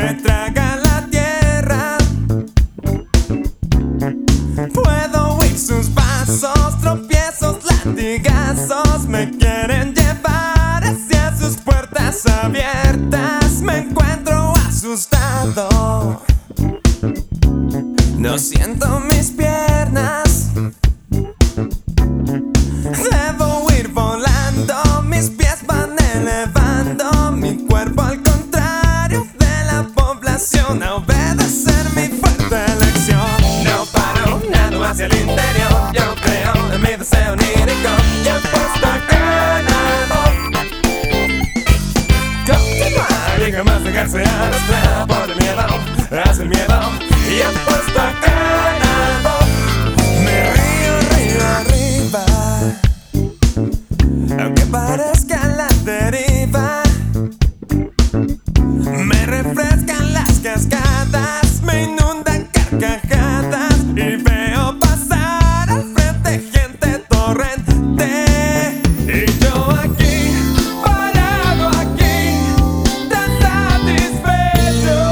me traga la tierra. Puedo oír sus pasos, tropiezos, latigazos. Me quieren llevar hacia sus puertas abiertas. Me encuentro asustado. No siento mis piernas. Debo ir volando, mis pies van elevando mi cuerpo al contrario de la población, a obedecer mi fuerte elección. No paro, nado hacia el interior, yo creo en mi deseo onírico, ya puesto ganado. Continuar y jamás dejarse arrastrar por el miedo, hacia el miedo, ya puesto ganado. Me río arriba, aunque parezca la deriva. Me refrescan las cascadas, me inundan carcajadas y veo pasar al frente gente torrente. Y yo aquí, parado aquí, tan satisfecho,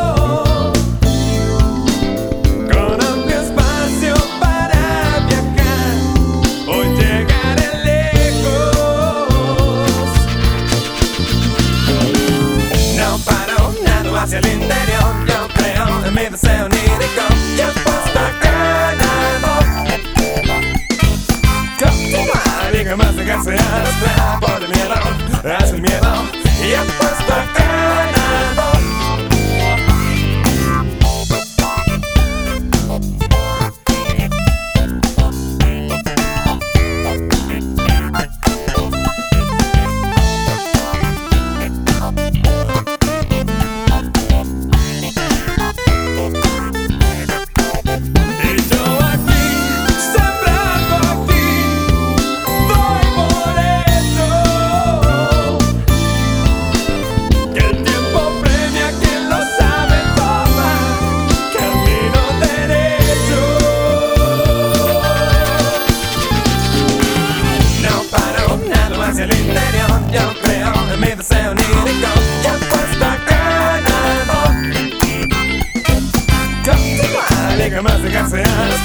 con amplio espacio para viajar. Hoy llegaré lejos. No paro, nado hacia el interior, yo creo en mi deseo onírico, ya puesto ganado. Continuar y jamás dejarse arrastrar por el miedo, hacia el miedo, ya puesto ganado. Hacia el interior, yo creo en mi deseo onírico, ya puesto ganado. Continuar y jamás dejarse arrastrar.